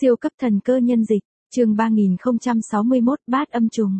Siêu cấp thần cơ nhân dịch, chương 3061 bát âm trùng.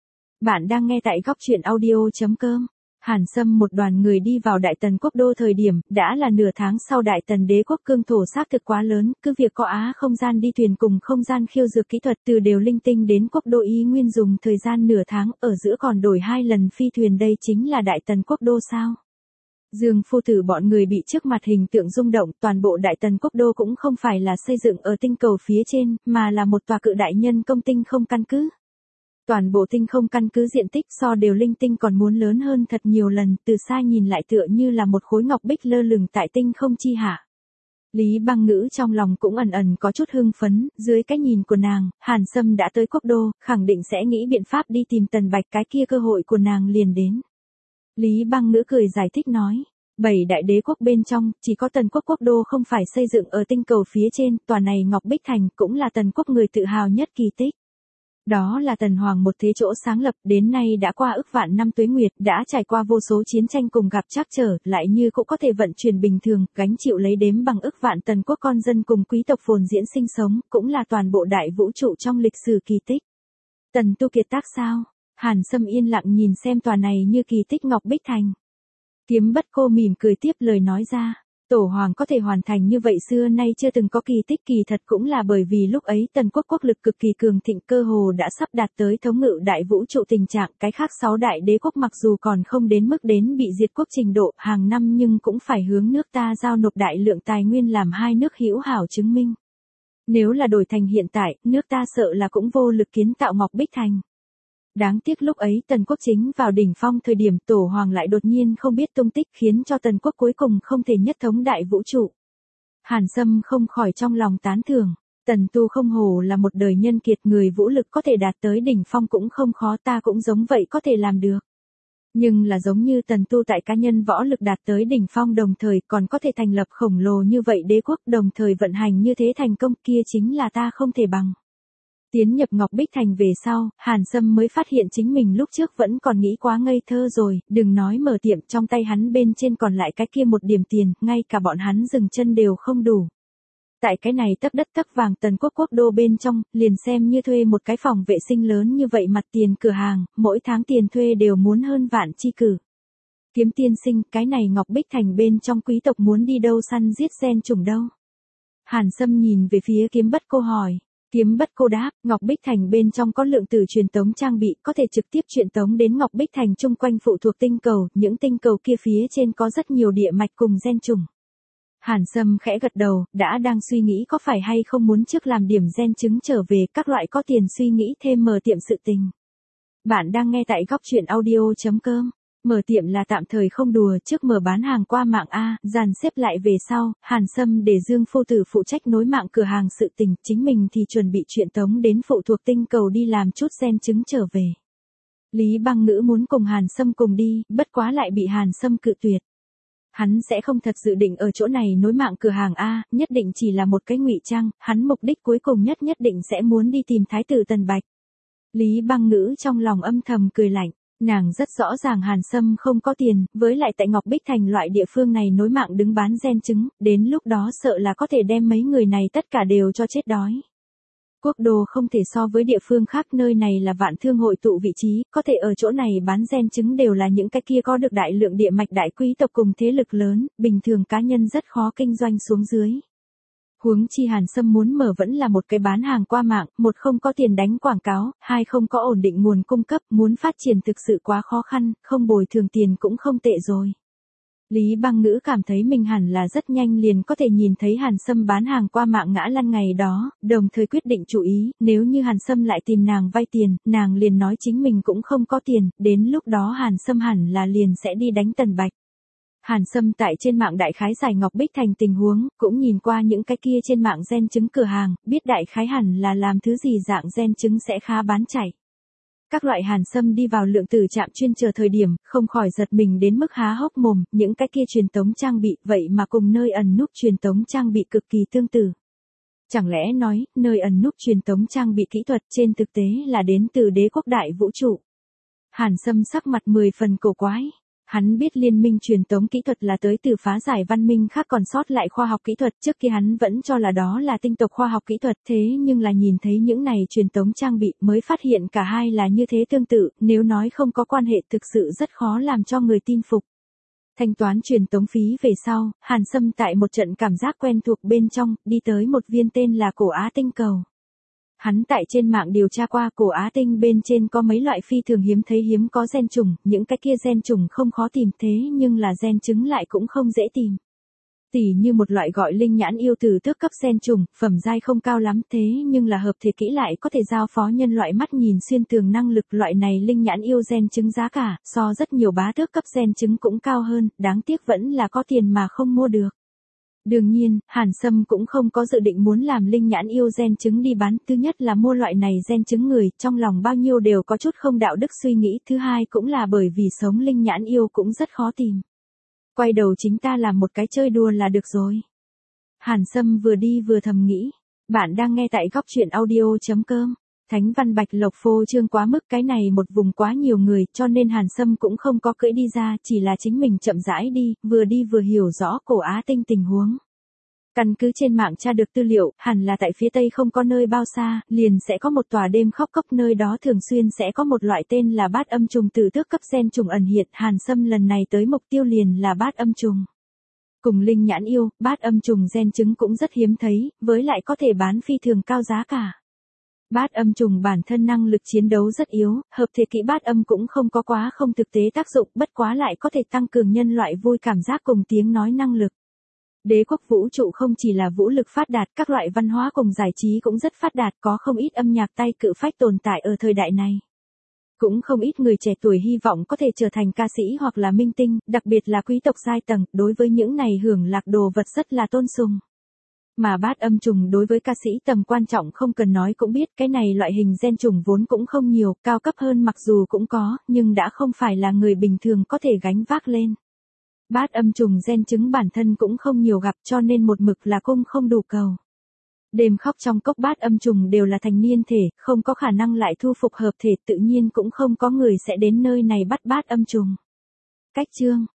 Bạn đang nghe tại góc truyện audio.com. Hàn Sâm một đoàn người đi vào Đại Tần Quốc đô thời điểm, đã là nửa tháng sau Đại Tần đế quốc cương thổ xác thực quá lớn, cứ việc có Á không gian đi thuyền cùng không gian khiêu dược kỹ thuật từ đều linh tinh đến quốc đô ý nguyên dùng thời gian nửa tháng, ở giữa còn đổi 2 lần phi thuyền, đây chính là Đại Tần Quốc đô sao? Dương phu tử bọn người bị trước mặt hình tượng rung động, toàn bộ Đại Tần Quốc đô cũng không phải là xây dựng ở tinh cầu phía trên, mà là một tòa cự đại nhân công tinh không căn cứ. Toàn bộ tinh không căn cứ diện tích so đều linh tinh còn muốn lớn hơn thật nhiều lần, từ xa nhìn lại tựa như là một khối ngọc bích lơ lửng tại tinh không chi hạ. Lý Băng Ngữ trong lòng cũng ẩn ẩn có chút hưng phấn, dưới cái nhìn của nàng, Hàn Sâm đã tới quốc đô, khẳng định sẽ nghĩ biện pháp đi tìm Tần Bạch, cái kia cơ hội của nàng liền đến. Lý Băng Ngữ cười giải thích nói, 7 đại đế quốc bên trong, chỉ có Tần quốc quốc đô không phải xây dựng ở tinh cầu phía trên, tòa này Ngọc Bích Thành cũng là Tần quốc người tự hào nhất kỳ tích. Đó là Tần Hoàng một thế chỗ sáng lập, đến nay đã qua ức vạn năm tuế nguyệt, đã trải qua vô số chiến tranh cùng gặp trắc trở, lại như cũng có thể vận chuyển bình thường, gánh chịu lấy đếm bằng ức vạn Tần quốc con dân cùng quý tộc phồn diễn sinh sống, cũng là toàn bộ đại vũ trụ trong lịch sử kỳ tích. Tần tu kiệt tác sao? Hàn Sâm yên lặng nhìn xem tòa này như kỳ tích Ngọc Bích Thành. Kiếm Bất Cô mỉm cười tiếp lời nói ra, Tổ Hoàng có thể hoàn thành như vậy xưa nay chưa từng có kỳ tích, kỳ thật cũng là bởi vì lúc ấy Tần quốc quốc lực cực kỳ cường thịnh, cơ hồ đã sắp đạt tới thống ngự đại vũ trụ tình trạng, cái khác 6 đại đế quốc mặc dù còn không đến mức đến bị diệt quốc trình độ, hàng năm nhưng cũng phải hướng nước ta giao nộp đại lượng tài nguyên làm hai nước hữu hảo chứng minh. Nếu là đổi thành hiện tại, nước ta sợ là cũng vô lực kiến tạo Ngọc Bích Thành. Đáng tiếc lúc ấy Tần quốc chính vào đỉnh phong thời điểm, Tổ Hoàng lại đột nhiên không biết tung tích, khiến cho Tần quốc cuối cùng không thể nhất thống đại vũ trụ. Hàn Sâm không khỏi trong lòng tán thưởng, Tần tu không hổ là một đời nhân kiệt, người vũ lực có thể đạt tới đỉnh phong cũng không khó, ta cũng giống vậy có thể làm được. Nhưng là giống như Tần tu tại cá nhân võ lực đạt tới đỉnh phong đồng thời còn có thể thành lập khổng lồ như vậy đế quốc, đồng thời vận hành như thế thành công, kia chính là ta không thể bằng. Tiến nhập Ngọc Bích Thành về sau, Hàn Sâm mới phát hiện chính mình lúc trước vẫn còn nghĩ quá ngây thơ rồi, đừng nói mở tiệm, trong tay hắn bên trên còn lại cái kia một điểm tiền, ngay cả bọn hắn dừng chân đều không đủ. Tại cái này tấc đất tấc vàng Tần quốc quốc đô bên trong, liền xem như thuê một cái phòng vệ sinh lớn như vậy, mặt tiền cửa hàng, mỗi tháng tiền thuê đều muốn hơn vạn chi cử. Kiếm tiên sinh, cái này Ngọc Bích Thành bên trong quý tộc muốn đi đâu săn giết gen trùng đâu? Hàn Sâm nhìn về phía Kiếm Bất Cô hỏi. Kiếm Bất Cô đáp, Ngọc Bích Thành bên trong có lượng tử truyền tống trang bị, có thể trực tiếp truyền tống đến Ngọc Bích Thành chung quanh phụ thuộc tinh cầu, những tinh cầu kia phía trên có rất nhiều địa mạch cùng gen trùng. Hàn Sâm khẽ gật đầu, đã đang suy nghĩ có phải hay không muốn trước làm điểm gen chứng trở về, các loại có tiền suy nghĩ thêm mở tiệm sự tình. Bạn đang nghe tại góc truyện audio.com. Mở tiệm là tạm thời không đùa, trước mở bán hàng qua mạng A, dàn xếp lại về sau, Hàn Sâm để Dương phu tử phụ trách nối mạng cửa hàng sự tình, chính mình thì chuẩn bị truyền tống đến phụ thuộc tinh cầu đi làm chút gen chứng trở về. Lý Băng Ngữ muốn cùng Hàn Sâm cùng đi, bất quá lại bị Hàn Sâm cự tuyệt. Hắn sẽ không thật dự định ở chỗ này nối mạng cửa hàng A, nhất định chỉ là một cái ngụy trang, hắn mục đích cuối cùng nhất định sẽ muốn đi tìm Thái tử Tần Bạch. Lý Băng Ngữ trong lòng âm thầm cười lạnh. Nàng rất rõ ràng Hàn Sâm không có tiền, với lại tại Ngọc Bích Thành loại địa phương này nối mạng đứng bán gen chứng, đến lúc đó sợ là có thể đem mấy người này tất cả đều cho chết đói. Quốc đô không thể so với địa phương khác, nơi này là vạn thương hội tụ vị trí, có thể ở chỗ này bán gen chứng đều là những cái kia có được đại lượng địa mạch đại quý tộc cùng thế lực lớn, bình thường cá nhân rất khó kinh doanh xuống dưới. Huống chi Hàn Sâm muốn mở vẫn là một cái bán hàng qua mạng, một không có tiền đánh quảng cáo, hai không có ổn định nguồn cung cấp, muốn phát triển thực sự quá khó khăn, không bồi thường tiền cũng không tệ rồi. Lý Băng Ngữ cảm thấy mình hẳn là rất nhanh liền có thể nhìn thấy Hàn Sâm bán hàng qua mạng ngã lăn ngày đó, đồng thời quyết định chú ý, nếu như Hàn Sâm lại tìm nàng vay tiền, nàng liền nói chính mình cũng không có tiền, đến lúc đó Hàn Sâm hẳn là liền sẽ đi đánh Tần Bạch. Hàn Sâm tại trên mạng đại khái giải Ngọc Bích Thành tình huống, cũng nhìn qua những cái kia trên mạng gen chứng cửa hàng, biết đại khái hẳn là làm thứ gì dạng gen chứng sẽ khá bán chạy. Các loại Hàn Sâm đi vào lượng tử trạm chuyên chờ thời điểm, không khỏi giật mình đến mức há hốc mồm, những cái kia truyền tống trang bị, vậy mà cùng nơi ẩn núp truyền tống trang bị cực kỳ tương tự. Chẳng lẽ nói, nơi ẩn núp truyền tống trang bị kỹ thuật trên thực tế là đến từ đế quốc đại vũ trụ. Hàn Sâm sắc mặt 10 phần cổ quái. Hắn biết liên minh truyền tống kỹ thuật là tới từ phá giải văn minh khác còn sót lại khoa học kỹ thuật, trước kia hắn vẫn cho là đó là tinh tộc khoa học kỹ thuật, thế nhưng là nhìn thấy những này truyền tống trang bị mới phát hiện cả hai là như thế tương tự, nếu nói không có quan hệ thực sự rất khó làm cho người tin phục. Thanh toán truyền tống phí về sau, Hàn Sâm tại một trận cảm giác quen thuộc bên trong, đi tới một viên tên là Cổ Á Tinh cầu. Hắn tại trên mạng điều tra qua Cổ Á Tinh bên trên có mấy loại phi thường hiếm thấy hiếm có gen trùng, những cái kia gen trùng không khó tìm thế nhưng là gen trứng lại cũng không dễ tìm. Tỉ như một loại gọi linh nhãn yêu từ tước cấp gen trùng, phẩm giai không cao lắm thế nhưng là hợp thể kỹ lại có thể giao phó nhân loại mắt nhìn xuyên tường năng lực, loại này linh nhãn yêu gen trứng giá cả, so rất nhiều bá tước cấp gen trứng cũng cao hơn, đáng tiếc vẫn là có tiền mà không mua được. Đương nhiên, Hàn Sâm cũng không có dự định muốn làm linh nhãn yêu gen trứng đi bán, thứ nhất là mua loại này gen trứng người, trong lòng bao nhiêu đều có chút không đạo đức suy nghĩ, thứ hai cũng là bởi vì sống linh nhãn yêu cũng rất khó tìm. Quay đầu chính ta làm một cái chơi đùa là được rồi. Hàn Sâm vừa đi vừa thầm nghĩ. Bạn đang nghe tại góc truyện audio.com. Thánh văn Bạch Lộc phô trương quá mức, cái này một vùng quá nhiều người cho nên Hàn Sâm cũng không có cưỡi đi ra, chỉ là chính mình chậm rãi đi vừa hiểu rõ Cổ Á Tinh tình huống. Căn cứ trên mạng tra được tư liệu, hẳn là tại phía tây không có nơi bao xa, liền sẽ có một tòa đêm khóc cốc, nơi đó thường xuyên sẽ có một loại tên là bát âm trùng từ tước cấp gen trùng ẩn hiện, Hàn Sâm lần này tới mục tiêu liền là bát âm trùng. Cùng linh nhãn yêu, bát âm trùng gen trứng cũng rất hiếm thấy, với lại có thể bán phi thường cao giá cả. Bát âm trùng bản thân năng lực chiến đấu rất yếu, hợp thể kỹ bát âm cũng không có quá không thực tế tác dụng, bất quá lại có thể tăng cường nhân loại vui cảm giác cùng tiếng nói năng lực. Đế quốc vũ trụ không chỉ là vũ lực phát đạt, các loại văn hóa cùng giải trí cũng rất phát đạt, có không ít âm nhạc tay cự phách tồn tại ở thời đại này. Cũng không ít người trẻ tuổi hy vọng có thể trở thành ca sĩ hoặc là minh tinh, đặc biệt là quý tộc giai tầng, đối với những này hưởng lạc đồ vật rất là tôn sùng. Mà bát âm trùng đối với ca sĩ tầm quan trọng không cần nói cũng biết, cái này loại hình gen trùng vốn cũng không nhiều, cao cấp hơn mặc dù cũng có, nhưng đã không phải là người bình thường có thể gánh vác lên. Bát âm trùng gen trứng bản thân cũng không nhiều gặp cho nên một mực là cung không đủ cầu. Đêm khóc trong cốc bát âm trùng đều là thành niên thể, không có khả năng lại thu phục hợp thể, tự nhiên cũng không có người sẽ đến nơi này bắt bát âm trùng. Cách chương